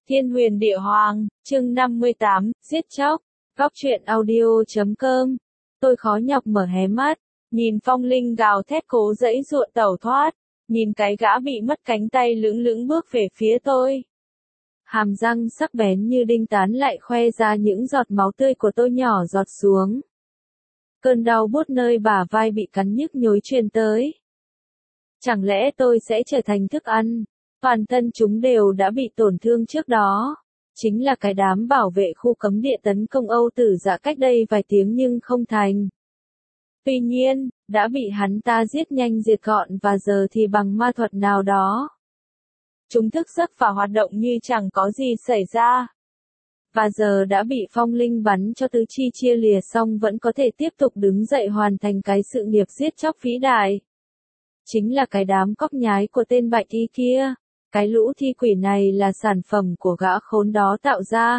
Thiên huyền địa hoàng, chương 58, giết chóc, góc truyện audio.com. Tôi khó nhọc mở hé mắt, nhìn phong linh gào thét cố giãy giụa tẩu thoát, nhìn cái gã bị mất cánh tay lững lững bước về phía tôi. Hàm răng sắc bén như đinh tán lại khoe ra những giọt máu tươi của tôi nhỏ giọt xuống. Cơn đau buốt nơi bả vai bị cắn nhức nhối truyền tới. Chẳng lẽ tôi sẽ trở thành thức ăn? Toàn thân chúng đều đã bị tổn thương trước đó. Chính là cái đám bảo vệ khu cấm địa tấn công Âu Tử Dạ cách đây vài tiếng nhưng không thành. Tuy nhiên, đã bị hắn ta giết nhanh diệt gọn và giờ thì bằng ma thuật nào đó. Chúng thức giấc và hoạt động như chẳng có gì xảy ra. Và giờ đã bị phong linh bắn cho tứ chi chia lìa xong vẫn có thể tiếp tục đứng dậy hoàn thành cái sự nghiệp giết chóc vĩ đại. Chính là cái đám cóc nhái của tên bạch y kia. Cái lũ thi quỷ này là sản phẩm của gã khốn đó tạo ra.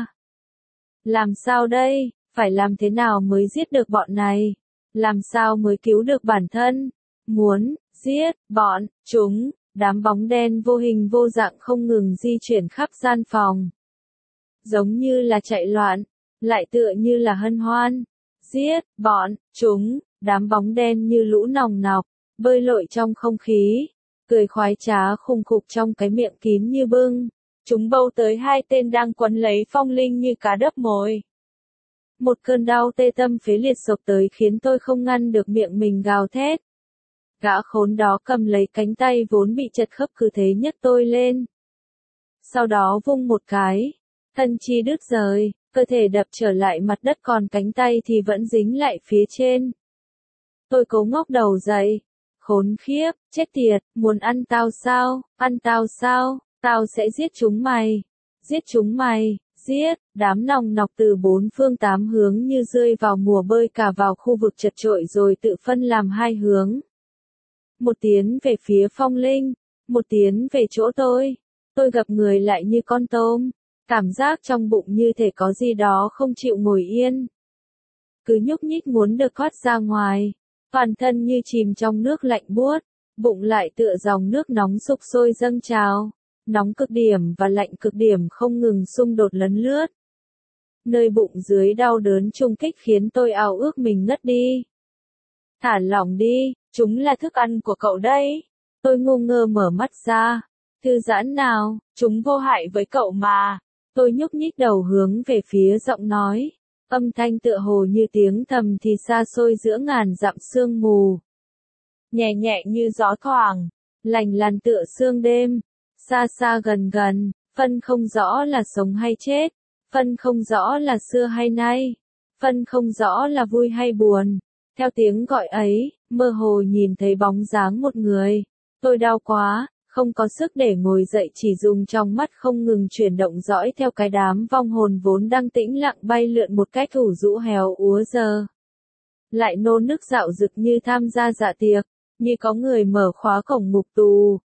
Làm sao đây? Phải làm thế nào mới giết được bọn này? Làm sao mới cứu được bản thân? Muốn giết bọn chúng, đám bóng đen vô hình vô dạng không ngừng di chuyển khắp gian phòng. Giống như là chạy loạn, lại tựa như là hân hoan. Giết bọn chúng, đám bóng đen như lũ nòng nọc, bơi lội trong không khí. Cười khoái trá khùng khục trong cái miệng kín như bưng. Chúng bâu tới hai tên đang quấn lấy phong linh như cá đớp mồi. Một cơn đau tê tâm phế liệt sộc tới khiến tôi không ngăn được miệng mình gào thét. Gã khốn đó cầm lấy cánh tay vốn bị chật khớp cứ thế nhấc tôi lên. Sau đó vung một cái. Thân chi đứt rời, cơ thể đập trở lại mặt đất còn cánh tay thì vẫn dính lại phía trên. Tôi cố ngóc đầu dậy. Khốn khiếp, chết tiệt, muốn ăn tao sao, ăn tao sao, tao sẽ giết chúng mày, giết chúng mày, giết, đám nòng nọc từ bốn phương tám hướng như rơi vào mùa bơi cả vào khu vực chật trội rồi tự phân làm hai hướng. Một tiến về phía phong linh, một tiến về chỗ tôi gập người lại như con tôm, cảm giác trong bụng như thể có gì đó không chịu ngồi yên. Cứ nhúc nhích muốn được thoát ra ngoài. Toàn thân như chìm trong nước lạnh buốt, bụng lại tựa dòng nước nóng sục sôi dâng trào, nóng cực điểm và lạnh cực điểm không ngừng xung đột lấn lướt. Nơi bụng dưới đau đớn trung kích khiến tôi ao ước mình ngất đi. Thả lỏng đi, chúng là thức ăn của cậu đây. Tôi ngu ngơ mở mắt ra. Thư giãn nào, chúng vô hại với cậu mà. Tôi nhúc nhích đầu hướng về phía giọng nói. Âm thanh tựa hồ như tiếng thầm thì xa xôi giữa ngàn dặm sương mù. Nhẹ nhẹ như gió thoảng, lành làn tựa sương đêm, xa xa gần gần, phân không rõ là sống hay chết, phân không rõ là xưa hay nay, phân không rõ là vui hay buồn. Theo tiếng gọi ấy, mơ hồ nhìn thấy bóng dáng một người. Tôi đau quá. Không có sức để ngồi dậy chỉ dùng trong mắt không ngừng chuyển động dõi theo cái đám vong hồn vốn đang tĩnh lặng bay lượn một cách ủ rũ héo úa giờ. Lại nô nức dạo dực như tham gia dạ tiệc, như có người mở khóa cổng ngục tù.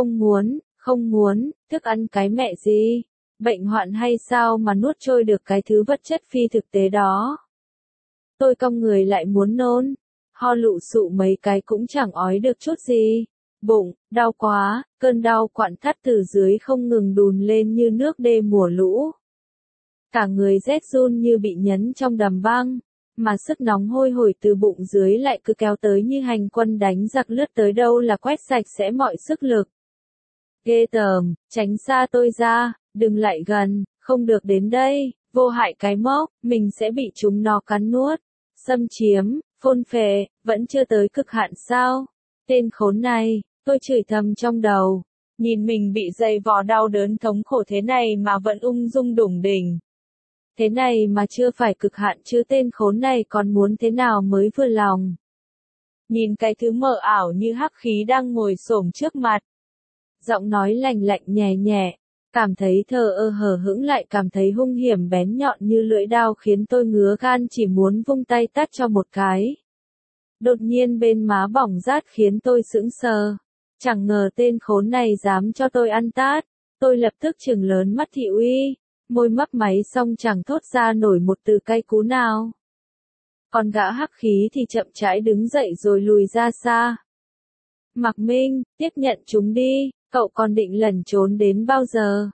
Không muốn, thức ăn cái mẹ gì, bệnh hoạn hay sao mà nuốt trôi được cái thứ vật chất phi thực tế đó. Tôi cong người lại muốn nôn, ho lụ sụ mấy cái cũng chẳng ói được chút gì. Bụng, đau quá, cơn đau quặn thắt từ dưới không ngừng đùn lên như nước đê mùa lũ. Cả người rét run như bị nhấn trong đầm băng, mà sức nóng hôi hổi từ bụng dưới lại cứ kéo tới như hành quân đánh giặc lướt tới đâu là quét sạch sẽ mọi sức lực. Ghê tởm, tránh xa tôi ra, đừng lại gần, không được đến đây, vô hại cái mốc, mình sẽ bị chúng nó cắn nuốt, xâm chiếm, phôn phệ, vẫn chưa tới cực hạn sao? Tên khốn này, tôi chửi thầm trong đầu, nhìn mình bị dày vò đau đớn thống khổ thế này mà vẫn ung dung đủng đỉnh. Thế này mà chưa phải cực hạn chứ tên khốn này còn muốn thế nào mới vừa lòng. Nhìn cái thứ mờ ảo như hắc khí đang ngồi xổm trước mặt. Giọng nói lành lạnh nhẹ nhẹ, cảm thấy thờ ơ hờ hững lại cảm thấy hung hiểm bén nhọn như lưỡi dao khiến tôi ngứa gan chỉ muốn vung tay tát cho một cái. Đột nhiên bên má bỏng rát khiến tôi sững sờ. Chẳng ngờ tên khốn này dám cho tôi ăn tát. Tôi lập tức trừng lớn mắt thị uy. Môi mấp máy xong chẳng thốt ra nổi một từ cay cú nào. Còn gã hắc khí thì chậm rãi đứng dậy rồi lùi ra xa. Mạc Minh, tiếp nhận chúng đi. Cậu còn định lẩn trốn đến bao giờ?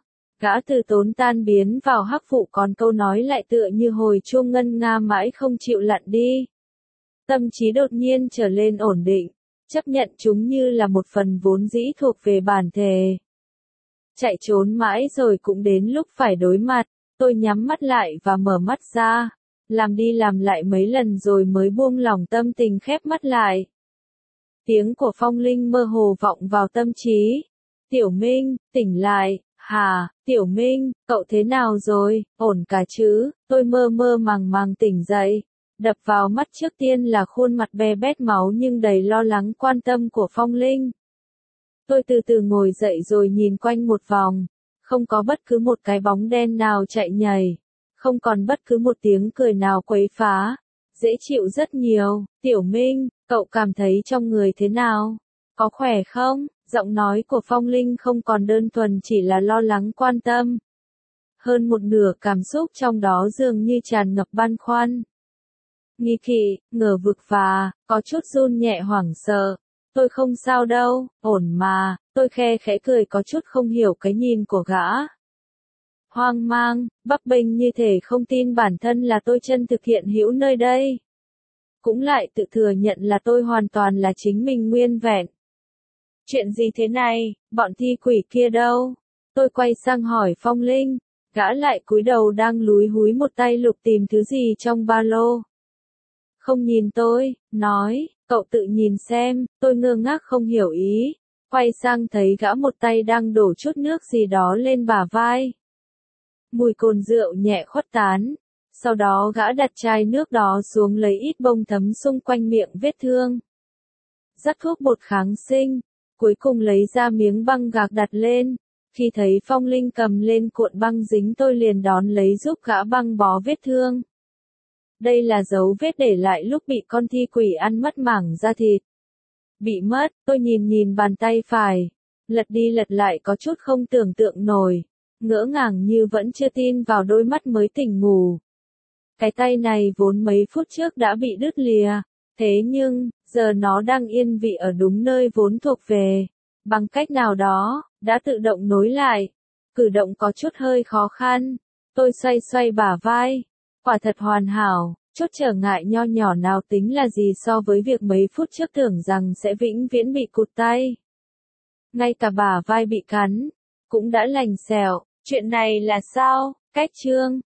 Gã từ tốn tan biến vào hắc vụ, còn câu nói lại tựa như hồi chuông ngân nga mãi không chịu lặn đi. Tâm trí đột nhiên trở lên ổn định, chấp nhận chúng như là một phần vốn dĩ thuộc về bản thể. Chạy trốn mãi rồi cũng đến lúc phải đối mặt, tôi nhắm mắt lại và mở mắt ra, làm đi làm lại mấy lần rồi mới buông lỏng tâm tình khép mắt lại. Tiếng của Phong Linh mơ hồ vọng vào tâm trí. Tiểu Minh, tỉnh lại, hả, Tiểu Minh, cậu thế nào rồi, ổn cả chứ, tôi mơ mơ màng màng tỉnh dậy. Đập vào mắt trước tiên là khuôn mặt be bét máu nhưng đầy lo lắng quan tâm của Phong Linh. Tôi từ từ ngồi dậy rồi nhìn quanh một vòng, không có bất cứ một cái bóng đen nào chạy nhảy, không còn bất cứ một tiếng cười nào quấy phá, dễ chịu rất nhiều. Tiểu Minh, cậu cảm thấy trong người thế nào? Có khỏe không? Giọng nói của Phong Linh không còn đơn thuần chỉ là lo lắng quan tâm. Hơn một nửa cảm xúc trong đó dường như tràn ngập băn khoăn, nghi kỵ, ngờ vực và có chút run nhẹ hoảng sợ. Tôi không sao đâu, ổn mà, tôi khe khẽ cười có chút không hiểu cái nhìn của gã. Hoang mang, bấp bênh như thể không tin bản thân là tôi chân thực hiện hữu nơi đây. Cũng lại tự thừa nhận là tôi hoàn toàn là chính mình nguyên vẹn. Chuyện gì thế này, bọn thi quỷ kia đâu? Tôi quay sang hỏi Phong Linh, gã lại cúi đầu đang lúi húi một tay lục tìm thứ gì trong ba lô. Không nhìn tôi, nói, cậu tự nhìn xem, tôi ngơ ngác không hiểu ý, quay sang thấy gã một tay đang đổ chút nước gì đó lên bả vai. Mùi cồn rượu nhẹ khuất tán, sau đó gã đặt chai nước đó xuống lấy ít bông thấm xung quanh miệng vết thương. Rắc thuốc bột kháng sinh, cuối cùng lấy ra miếng băng gạc đặt lên, khi thấy Phong Linh cầm lên cuộn băng dính tôi liền đón lấy giúp gã băng bó vết thương. Đây là dấu vết để lại lúc bị con thi quỷ ăn mất mảng da thịt. Bị mất, tôi nhìn bàn tay phải, lật đi lật lại có chút không tưởng tượng nổi, ngỡ ngàng như vẫn chưa tin vào đôi mắt mới tỉnh ngủ. Cái tay này vốn mấy phút trước đã bị đứt lìa, thế nhưng, giờ nó đang yên vị ở đúng nơi vốn thuộc về. Bằng cách nào đó, đã tự động nối lại. Cử động có chút hơi khó khăn. Tôi xoay xoay bả vai. Quả thật hoàn hảo, chút trở ngại nho nhỏ nào tính là gì so với việc mấy phút trước tưởng rằng sẽ vĩnh viễn bị cụt tay. Ngay cả bả vai bị cắn, cũng đã lành xẹo. Chuyện này là sao? Cách chương